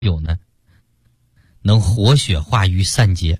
有呢，能活血化瘀散结。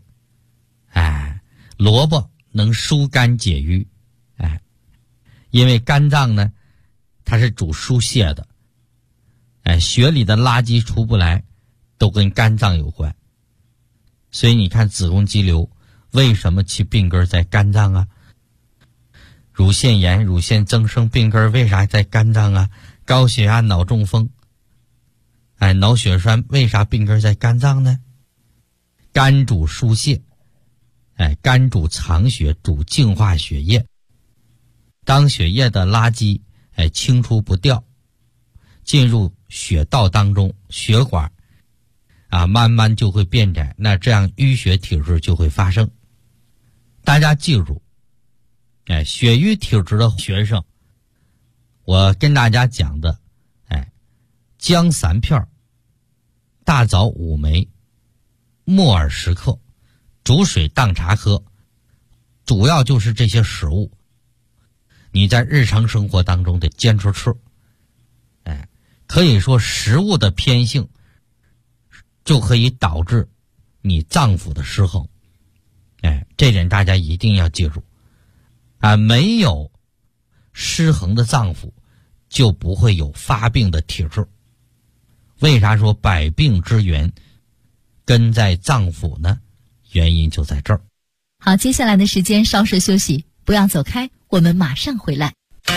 萝卜能疏肝解郁。因为肝脏呢，它是主疏泄的。血里的垃圾出不来，都跟肝脏有关。所以你看子宫肌瘤为什么其病根在肝脏啊？乳腺炎、乳腺增生病根为啥在肝脏啊？高血压、脑中风，脑血栓为啥病根在肝脏呢？肝主疏泄，肝主藏血，主净化血液。当血液的垃圾清除不掉，进入血道当中，血管慢慢就会变窄，那这样淤血体质就会发生。大家记住，血瘀体质的学生，我跟大家讲的，姜3片，大枣5枚，木耳10克，煮水当茶喝，主要就是这些食物，你在日常生活当中得坚持吃。可以说食物的偏性就可以导致你脏腑的失衡。这点大家一定要记住。没有失衡的脏腑，就不会有发病的体质。为啥说百病之源根在脏腑呢？原因就在这儿。 好，接下来的时间稍事休息，不要走开，我们马上回来。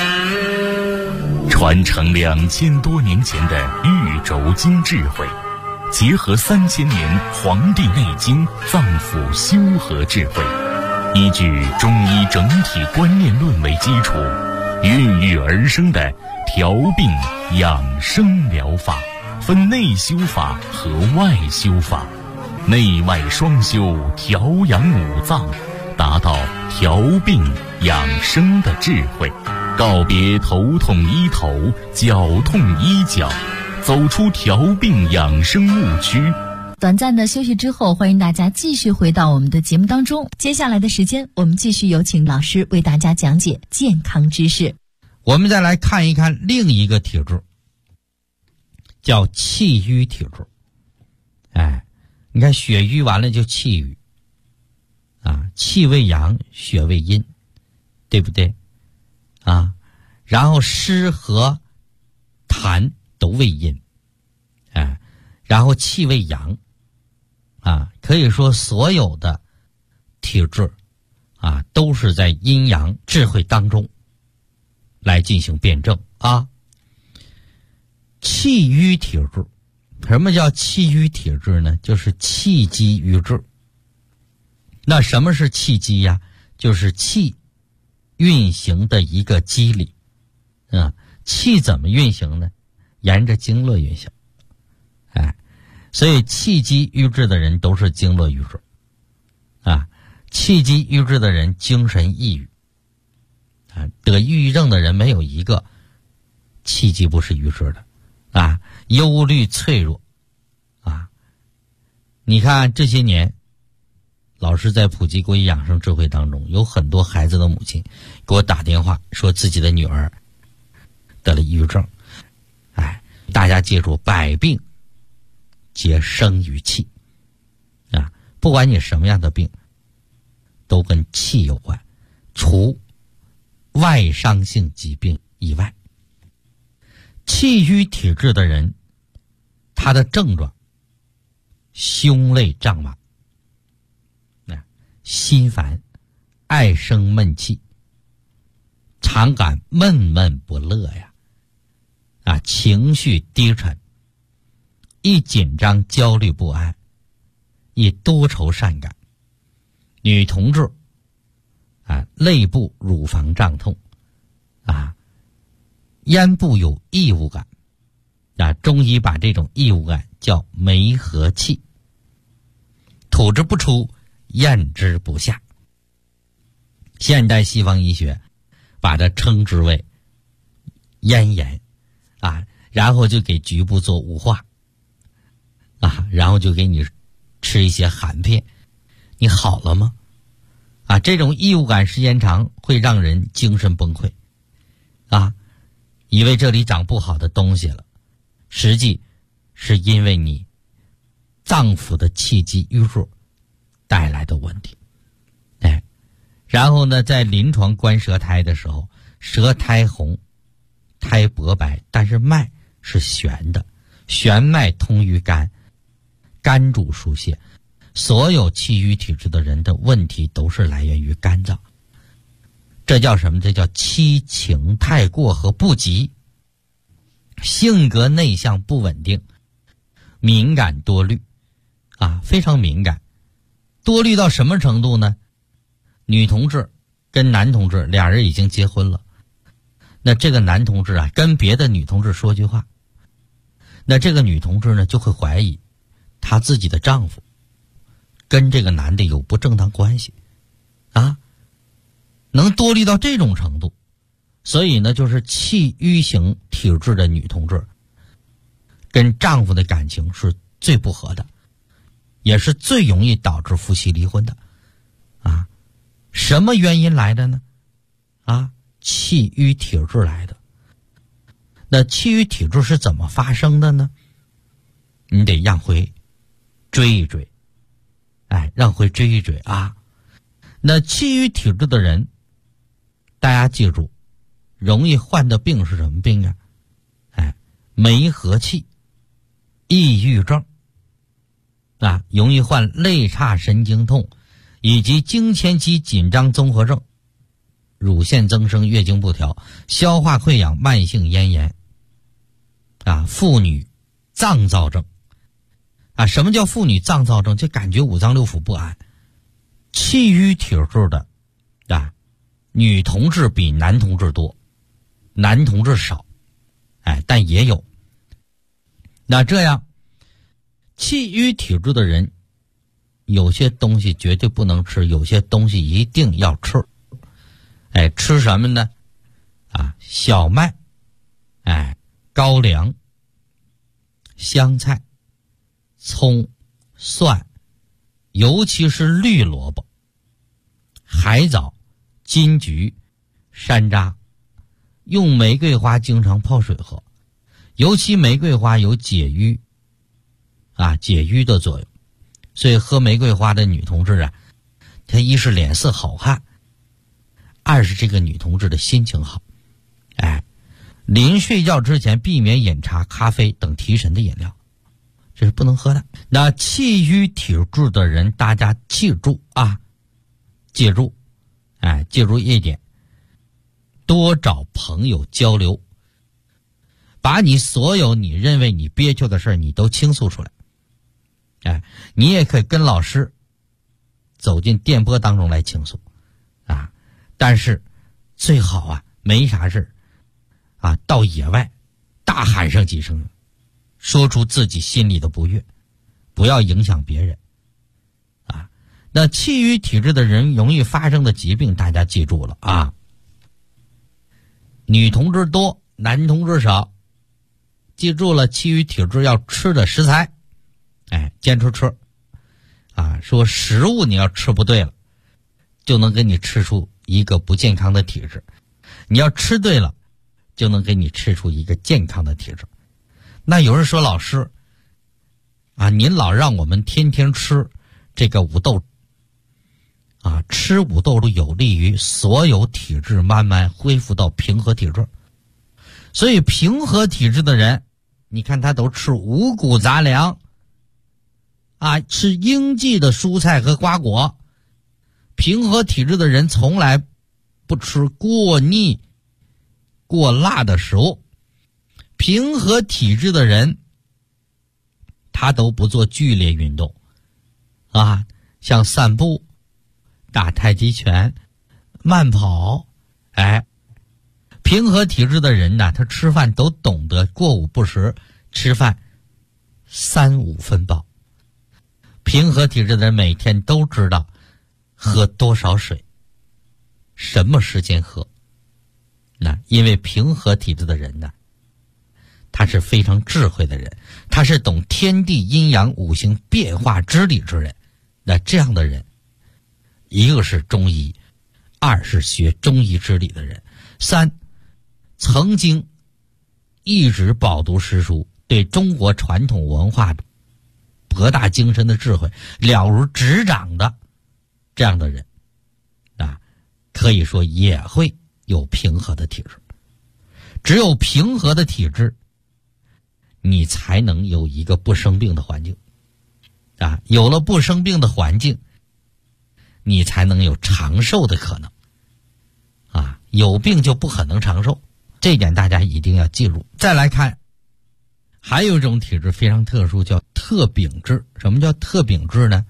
传承2000多年前的玉轴经智慧，结合3000年《黄帝内经》脏腑修和智慧，依据中医整体观念论为基础，孕育而生的调病养生疗法，分内修法和外修法，内外双修，调养五脏，达到调病养生的智慧。告别头痛医头，脚痛医脚，走出调病养生误区。 短暂的休息之后，欢迎大家继续回到我们的节目当中。接下来的时间，我们继续有请老师为大家讲解健康知识。 我们再来看一看另一个体质，叫气瘀体质。你看血瘀完了就气瘀，气为阳，血为阴，对不对？然后湿和痰都为阴，然后气为阳，可以说所有的体质都是在阴阳智慧当中来进行辩证气瘀体质，什么叫气瘀体质呢？就是气机瘀滞。那什么是气机呀？就是气运行的一个机理。气怎么运行呢？沿着经络运行。所以气机瘀滞的人都是经络瘀滞。气机瘀滞的人精神抑郁。得抑郁症的人没有一个气机不是瘀滞的。忧虑脆弱。你看这些年老师在普及国医养生智慧当中，有很多孩子的母亲给我打电话说自己的女儿得了抑郁症。大家记住，百病皆生于气。不管你什么样的病都跟气有关，除外伤性疾病以外。气瘀体质的人，他的症状胸肋胀满，心烦，爱生闷气，常感闷闷不乐呀，情绪低沉，易紧张焦虑不安，易多愁善感。女同志肋部乳房胀痛，咽部有异物感，中医把这种异物感叫梅核气，吐之不出，咽之不下。现代西方医学把它称之为咽炎然后就给局部做雾化然后就给你吃一些含片，你好了吗？这种异物感时间长会让人精神崩溃以为这里长不好的东西了，实际是因为你脏腑的气机瘀弱带来的问题。然后呢，在临床观舌苔的时候，舌苔红，苔薄白，但是脉是悬的，悬脉通于肝，肝主疏泄，所有气郁体质的人的问题都是来源于肝脏。这叫什么？这叫七情太过和不及，性格内向不稳定，敏感多虑非常敏感。多虑到什么程度呢？女同志跟男同志俩人已经结婚了，那这个男同志跟别的女同志说句话，那这个女同志呢就会怀疑她自己的丈夫跟这个男的有不正当关系能多虑到这种程度。所以呢，就是气郁型体质的女同志跟丈夫的感情是最不和的，也是最容易导致夫妻离婚的什么原因来的呢？气郁体质来的。那气郁体质是怎么发生的呢？你得让回追一追，让回追一追那气郁体质的人，大家记住，容易患的病是什么病梅核气、抑郁症容易患肋叉神经痛以及经前期紧张综合症、乳腺增生、月经不调、消化溃疡、慢性咽炎妇女脏躁症什么叫妇女脏躁症？就感觉五脏六腑不安。气郁体质的女同志比男同志多，男同志少但也有。那这样气郁体质的人，有些东西绝对不能吃，有些东西一定要吃。吃什么呢？小麦，高粱、香菜、葱、蒜，尤其是绿萝卜、海藻、金桔、山楂，用玫瑰花经常泡水喝，尤其玫瑰花有解郁解郁的作用。所以喝玫瑰花的女同志她一是脸色好看，二是这个女同志的心情好。临睡觉之前避免饮茶、咖啡等提神的饮料，这是不能喝的。那气郁体质的人，大家记住记住一点，多找朋友交流，把你所有你认为你憋屈的事你都倾诉出来。你也可以跟老师走进电波当中来倾诉但是最好没啥事到野外大喊上几声，说出自己心里的不悦，不要影响别人那气郁体质的人容易发生的疾病，大家记住了女同志多，男同志少。记住了，气郁体质要吃的食材坚持吃说食物你要吃不对了，就能给你吃出一个不健康的体质，你要吃对了，就能给你吃出一个健康的体质。那有人说，老师您老让我们天天吃这个五豆吃五豆都有利于所有体质慢慢恢复到平和体质。所以平和体质的人，你看他都吃五谷杂粮吃应季的蔬菜和瓜果。平和体质的人从来不吃过腻过辣的食物。平和体质的人他都不做剧烈运动像散步、打太极拳、慢跑。平和体质的人他吃饭都懂得过午不食，吃饭3、5分饱。平和体质的人每天都知道喝多少水，什么时间喝。因为平和体质的人他是非常智慧的人，他是懂天地阴阳五行变化之理之人。那这样的人，一个是中医，二是学中医之理的人，三曾经一直饱读诗书，对中国传统文化博博大精深的智慧，了如指掌的这样的人啊，可以说也会有平和的体质。只有平和的体质，你才能有一个不生病的环境啊，有了不生病的环境，你才能有长寿的可能啊，有病就不可能长寿，这一点大家一定要记住。再来看，还有一种体质非常特殊，叫特禀质。什么叫特禀质呢？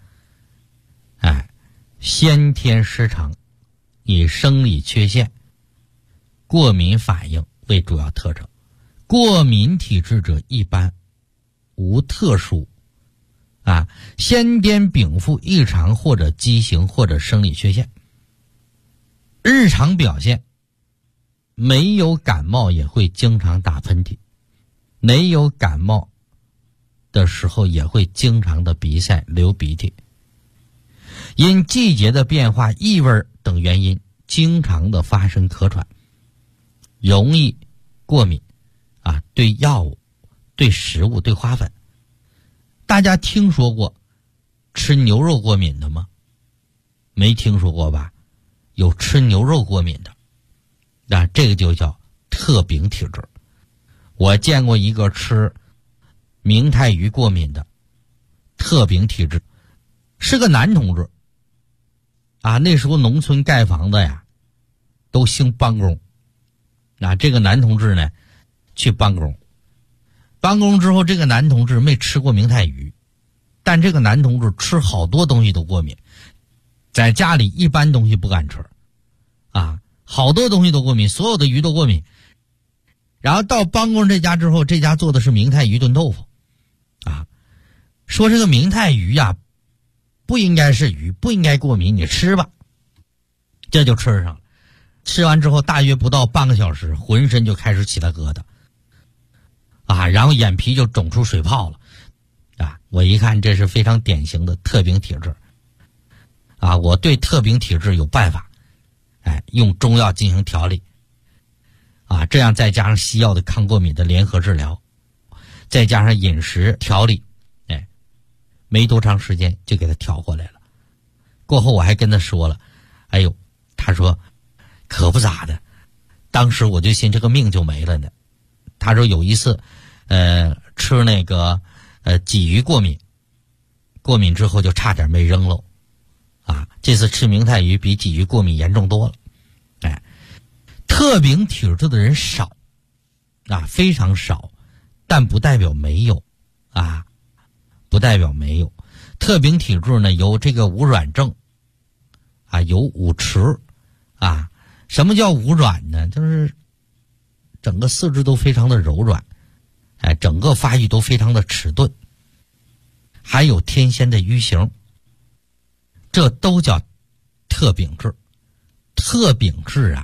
先天失常，以生理缺陷、过敏反应为主要特征。过敏体质者一般无特殊先天禀赋异常或者畸形或者生理缺陷。日常表现没有感冒也会经常打喷嚏，没有感冒的时候也会经常的鼻塞流鼻涕，因季节的变化、异味等原因经常的发生咳喘，容易过敏对药物、对食物、对花粉。大家听说过吃牛肉过敏的吗？没听说过吧？有吃牛肉过敏的这个就叫特禀体质。我见过一个吃明太鱼过敏的特禀体质，是个男同志那时候农村盖房子呀都兴帮工这个男同志呢去帮工之后，这个男同志没吃过明太鱼，但这个男同志吃好多东西都过敏，在家里一般东西不敢吃好多东西都过敏，所有的鱼都过敏。然后到帮工这家之后，这家做的是明太鱼炖豆腐说这个明太鱼不应该是鱼，不应该过敏，你吃吧。这就吃上了。吃完之后大约不到半个小时，浑身就开始起了疙瘩然后眼皮就肿出水泡了我一看这是非常典型的特禀体质我对特禀体质有办法用中药进行调理这样再加上西药的抗过敏的联合治疗，再加上饮食调理没多长时间就给他调过来了。过后我还跟他说了，他说可不咋的，当时我就寻这个命就没了呢。他说有一次吃那个鲫鱼过敏之后就差点没扔喽这次吃明太鱼比鲫鱼过敏严重多了。特禀体质的人少非常少，但不代表没有不代表没有。特禀体质呢有这个无软症有五迟什么叫无软呢？就是整个四肢都非常的柔软整个发育都非常的迟钝，还有天仙的瘀形，这都叫特禀质。特禀质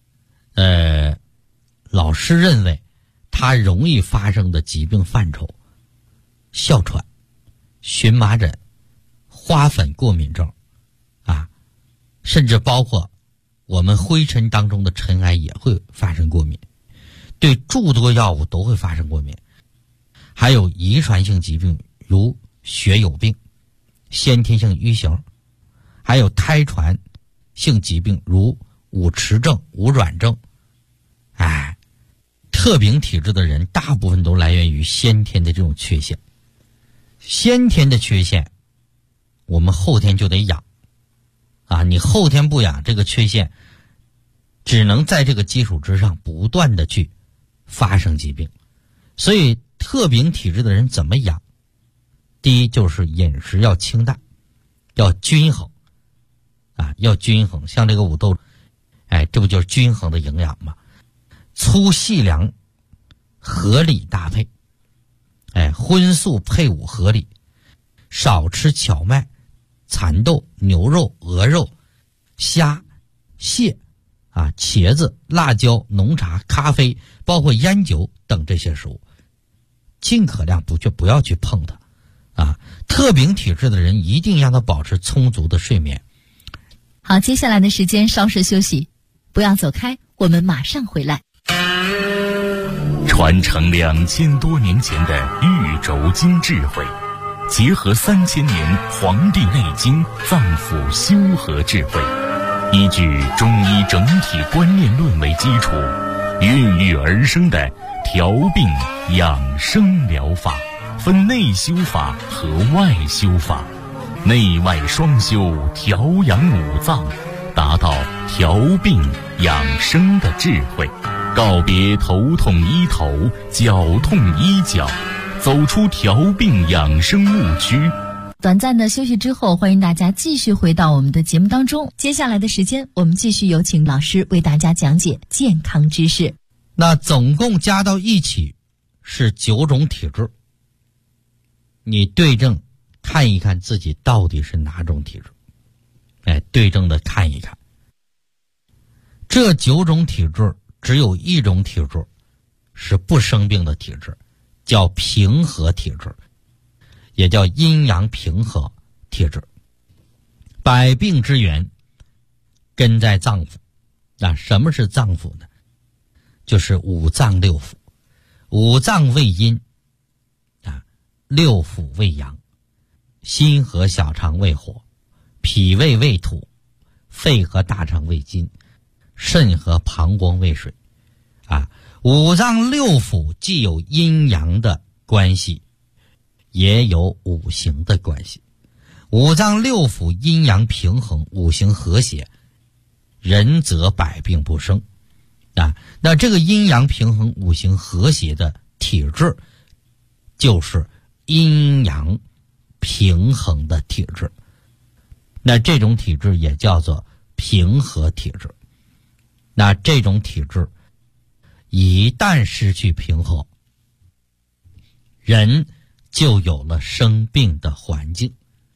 老师认为它容易发生的疾病范畴：哮喘、荨麻疹、花粉过敏症甚至包括我们灰尘当中的尘埃也会发生过敏，对诸多药物都会发生过敏。还有遗传性疾病，如血友病、先天性瘀形，还有胎传性疾病，如五迟症、无软症。特禀体质的人大部分都来源于先天的这种缺陷。先天的缺陷我们后天就得养你后天不养，这个缺陷只能在这个基础之上不断的去发生疾病。所以特禀体质的人怎么养？第一就是饮食要清淡，要均衡要均衡。像这个五豆这不就是均衡的营养吗？粗细粮合理搭配荤素配伍合理，少吃荞麦、蚕豆、牛肉、鹅肉、虾、蟹茄子、辣椒、浓茶、咖啡，包括烟酒等这些食物，尽可量不要去碰它特禀体质的人一定让他保持充足的睡眠。 好，接下来的时间稍事休息，不要走开，我们马上回来。 传承2000多年前的玉轴经智慧， 结合3000年《黄帝内经》脏腑修和智慧，依据中医整体观念论为基础，孕育而生的调病养生疗法，分内修法和外修法，内外双修，调养五脏，达到调病养生的智慧，告别头痛医头，脚痛医脚，走出调病养生误区。 短暂的休息之后，欢迎大家继续回到我们的节目当中。接下来的时间，我们继续有请老师为大家讲解健康知识。 那总共加到一起是9种体质，你对症看一看自己到底是哪种体质，对症的看一看。这9种体质只有一种体质是不生病的体质，叫平和体质，也叫阴阳平和体质。百病之源根在脏腑。什么是脏腑呢？就是五脏六腑。五脏为阴，六腑为阳，心和小肠为火，脾胃为土，肺和大肠为金，肾和膀胱为水。五脏六腑既有阴阳的关系，也有五行的关系。五脏六腑阴阳平衡，五行和谐，人则百病不生。那这个阴阳平衡、五行和谐的体质，就是阴阳平衡的体质。那这种体质也叫做平和体质。那这种体质一旦失去平和，人就有了生病的环境。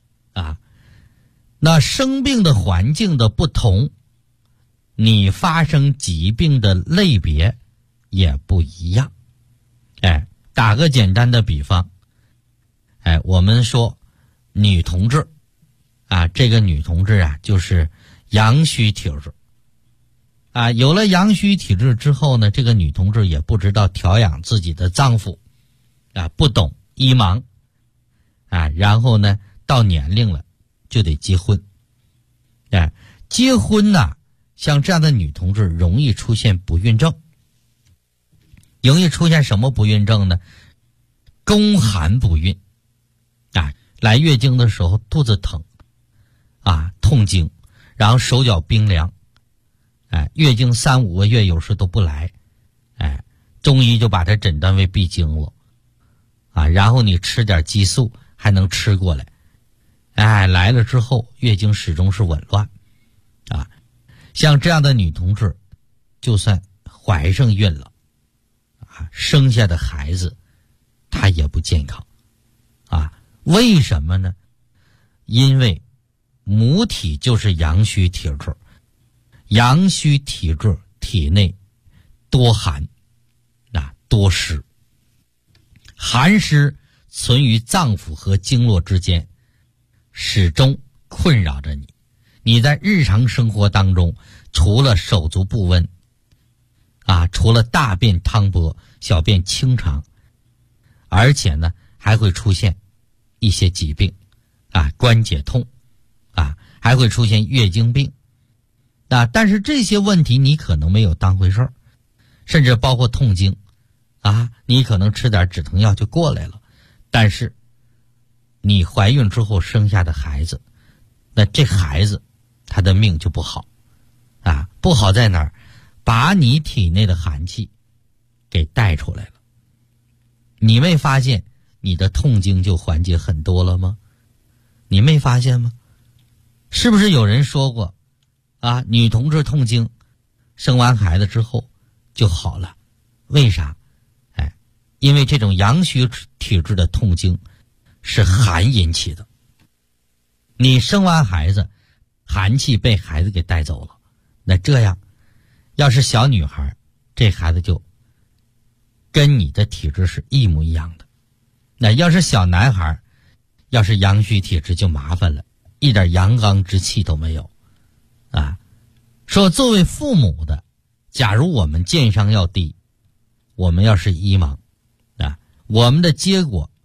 那生病的环境的不同，你发生疾病的类别也不一样。打个简单的比方，我们说女同志这个女同志就是阳虚体质。有了阳虚体质之后呢，这个女同志也不知道调养自己的脏腑，不懂医盲，然后呢，到年龄了就得结婚。结婚呢，像这样的女同志容易出现不孕症。容易出现什么不孕症呢？宫寒不孕。来月经的时候肚子疼，痛经，然后手脚冰凉，月经3、5个月有时都不来，中医就把它诊断为闭经了，然后你吃点激素还能吃过来，来了之后月经始终是紊乱，像这样的女同志，就算怀上孕了，生下的孩子她也不健康，为什么呢？因为母体就是阳虚体质，阳虚体质体内多寒，多湿，寒湿存于脏腑和经络之间，始终困扰着你。你在日常生活当中，除了手足不温，除了大便汤薄、小便清长，而且呢还会出现一些疾病，关节痛，还会出现月经病，但是这些问题你可能没有当回事儿，甚至包括痛经，你可能吃点止疼药就过来了，但是你怀孕之后生下的孩子，那这孩子他的命就不好，不好在哪儿？把你体内的寒气给带出来了。你没发现你的痛经就缓解很多了吗？你没发现吗？是不是有人说过女同志痛经生完孩子之后就好了？为啥？因为这种阳虚体质的痛经是寒引起的。你生完孩子，寒气被孩子给带走了，那这样要是小女孩，这孩子就跟你的体质是一模一样的。那要是小男孩，要是阳虚体质就麻烦了，一点阳刚之气都没有。说作为父母的，假如我们健商要低，我们要是医盲，我们的结果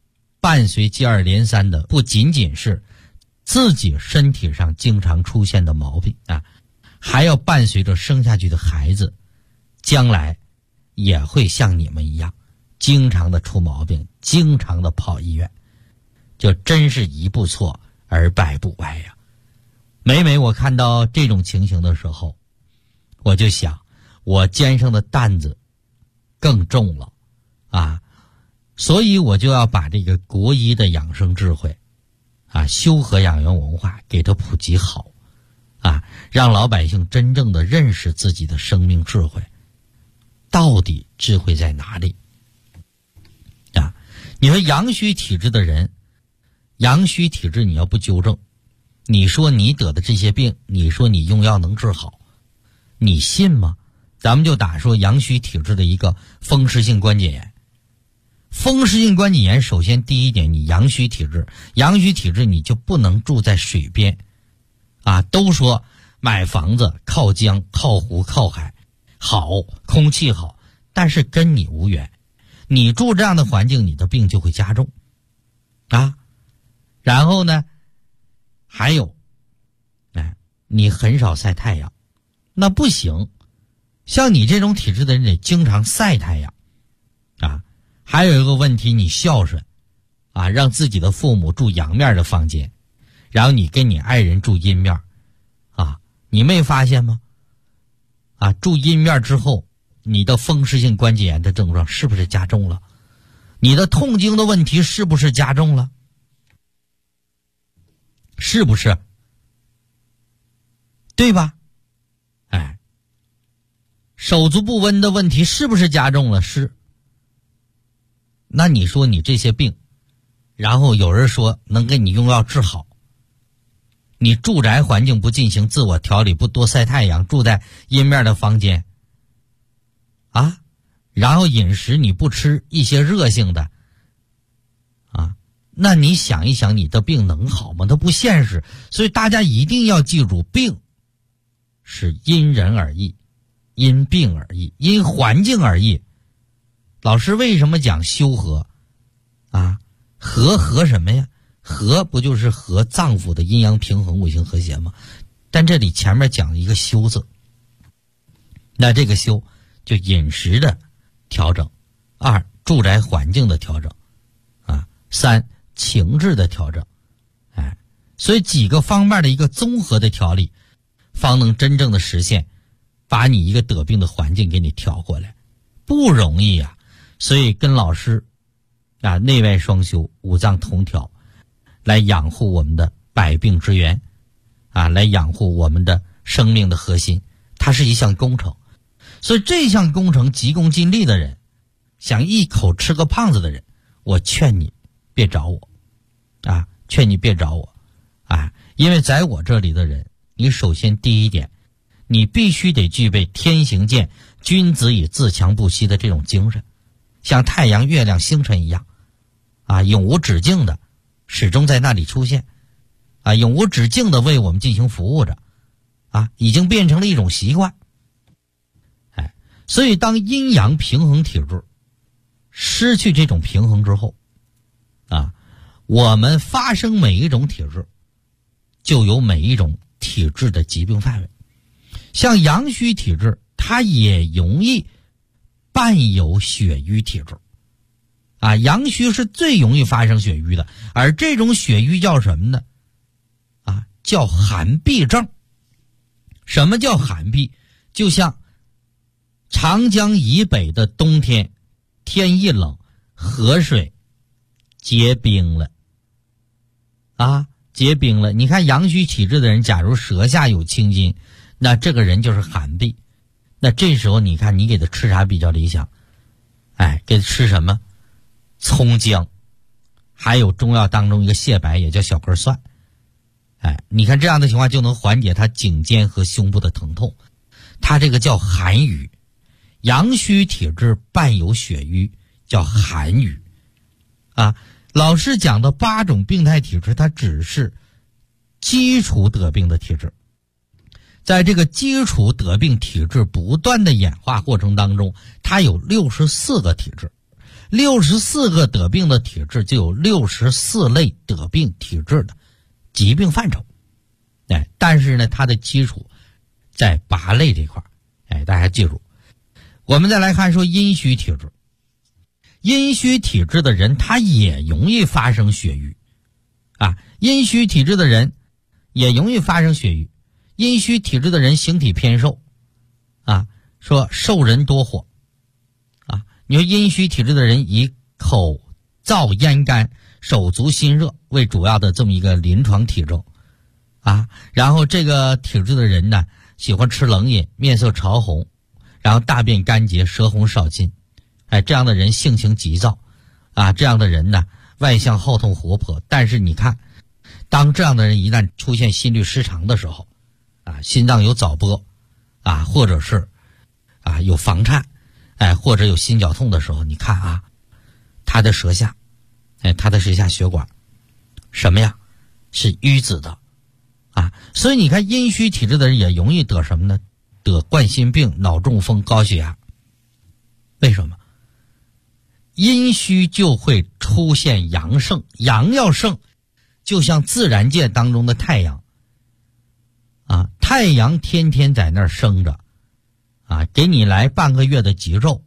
伴随接二连三的不仅仅是自己身体上经常出现的毛病啊，还要伴随着生下去的孩子将来也会像你们一样经常的出毛病，经常的跑医院，就真是一步错而百步歪呀。每每我看到这种情形的时候，我就想我肩上的担子更重了啊，所以我就要把这个国医的养生智慧啊，修和养元文化给它普及好啊，让老百姓真正的认识自己的生命智慧，到底智慧在哪里啊？你说阳虚体质的人，阳虚体质你要不纠正，你说你得的这些病，你说你用药能治好，你信吗？咱们就打说阳虚体质的一个风湿性关节炎。风湿性关节炎首先第一点，你阳虚体质，阳虚体质你就不能住在水边啊。都说买房子靠江靠湖靠海好，空气好，但是跟你无缘，你住这样的环境，你的病就会加重啊。然后呢还有你很少晒太阳，那不行，像你这种体质的人得经常晒太阳啊。还有一个问题，你孝顺啊，让自己的父母住阳面的房间，然后你跟你爱人住阴面啊，你没发现吗？啊，住阴面之后，你的风湿性关节炎的症状是不是加重了？你的痛经的问题是不是加重了？是不是？对吧？手足不温的问题是不是加重了？是。那你说你这些病，然后有人说能给你用药治好，你住宅环境不进行自我调理，不多晒太阳，住在阴面的房间啊，然后饮食你不吃一些热性的啊，那你想一想，你的病能好吗？它不现实。所以大家一定要记住，病是因人而异，因病而异，因环境而异。老师为什么讲修和啊？和什么呀？和不就是和脏腑的阴阳平衡、五行和谐吗？但这里前面讲一个修字，那这个修就饮食的调整，2住宅环境的调整啊，3情志的调整，所以几个方面的一个综合的调理，方能真正的实现把你一个得病的环境给你调过来，不容易啊。所以跟老师啊，内外双修，五脏同调，来养护我们的百病之源啊，来养护我们的生命的核心，它是一项工程。所以这项工程急功近利的人，想一口吃个胖子的人，我劝你别找我啊，劝你别找我啊，因为在我这里的人，你首先第一点，你必须得具备天行健，君子以自强不息的这种精神，像太阳、月亮、星辰一样啊，永无止境的始终在那里出现啊，永无止境的为我们进行服务着啊，已经变成了一种习惯。所以当阴阳平衡体质失去这种平衡之后啊，我们发生每一种体质就有每一种体质的疾病范围。像阳虚体质，它也容易伴有血瘀体质啊，阳虚是最容易发生血瘀的，而这种血瘀叫什么呢？啊，叫寒痹症。什么叫寒痹？就像长江以北的冬天，天一冷，河水结冰了啊，结冰了。你看阳虚体质的人，假如舌下有青筋，那这个人就是寒痹。那这时候你看你给他吃啥比较理想？给他吃什么？葱姜，还有中药当中一个蟹白，也叫小根蒜。你看这样的情况就能缓解他颈肩和胸部的疼痛。他这个叫寒瘀，阳虚体质伴有血瘀，叫寒瘀啊。老师讲的8种病态体质，它只是基础得病的体质。在这个基础得病体质不断的演化过程当中，它有64个体质 64个得病的体质就有64类得病体质的疾病范畴。但是呢，它的基础在8类这块。大家记住。我们再来看说阴虚体质。阴虚体质的人他也容易发生血瘀阴虚体质的人也容易发生血瘀。阴虚体质的人形体偏瘦说瘦人多火你说阴虚体质的人以口燥咽干、手足心热为主要的这么一个临床体征然后这个体质的人呢，喜欢吃冷饮，面色潮红，然后大便干结，舌红少津。这样的人性情急躁这样的人呢，外向好动活泼。但是你看，当这样的人一旦出现心律失常的时候心脏有早搏或者是有房颤或者有心绞痛的时候，你看他的舌下血管什么呀？是淤紫的所以你看阴虚体质的人也容易得什么呢？得冠心病、脑中风、高血压。为什么？阴虚就会出现阳盛，阳要盛就像自然界当中的太阳太阳天天在那儿生着给你来半个月的极昼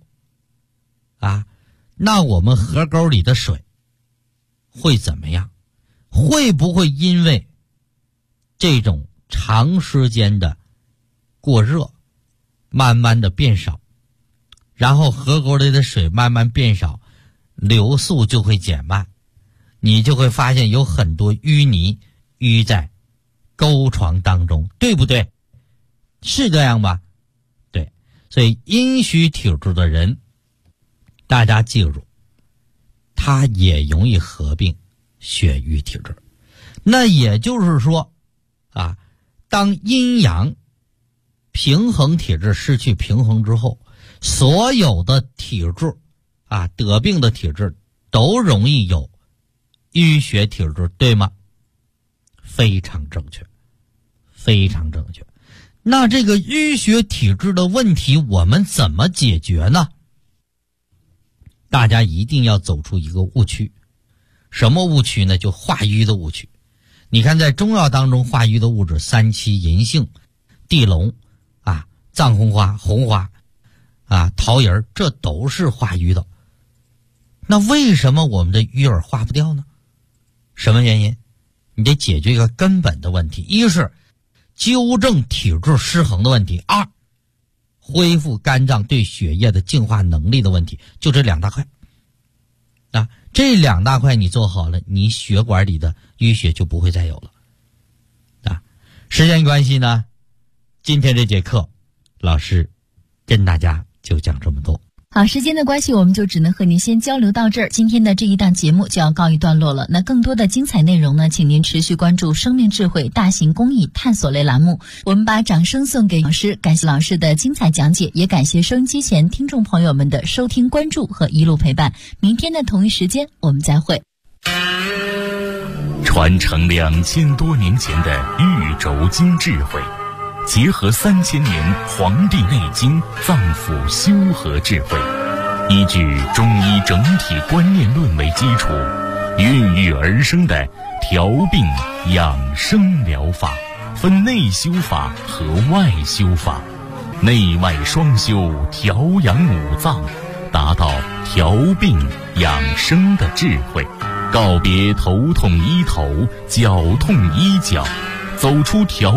那我们河沟里的水会怎么样？会不会因为这种长时间的过热慢慢的变少，然后河沟里的水慢慢变少，流速就会减慢，你就会发现有很多淤泥淤在沟床当中，对不对？是这样吧？对。所以阴虚体质的人，大家记住，他也容易合并血瘀体质。那也就是说当阴阳平衡体质失去平衡之后，所有的体质得病的体质都容易有淤血体质，对吗？非常正确，非常正确。那这个淤血体质的问题我们怎么解决呢？大家一定要走出一个误区。什么误区呢？就化瘀的误区。你看在中药当中化瘀的物质，三七、银杏、地龙藏红花、红花桃仁，这都是化瘀的。那为什么我们的瘀儿化不掉呢？什么原因？你得解决一个根本的问题，一是纠正体质失衡的问题，二恢复肝脏对血液的净化能力的问题，就这2大块这2大块你做好了，你血管里的淤血就不会再有了时间关系呢，今天这节课老师跟大家就讲这么多。 好，时间的关系，我们就只能和您先交流到这儿。今天的这一档节目就要告一段落了。那更多的精彩内容呢，请您持续关注生命智慧大型公益探索类栏目。我们把掌声送给老师，感谢老师的精彩讲解，也感谢收音机前听众朋友们的收听关注和一路陪伴。明天的同一时间我们再会。 传承2000多年前的玉轴经智慧，结合3000年《黄帝内经》脏腑修和智慧，依据中医整体观念论为基础，孕育而生的调病养生疗法，分内修法和外修法，内外双修，调养五脏，达到调病养生的智慧，告别头痛医头，脚痛医脚，走出调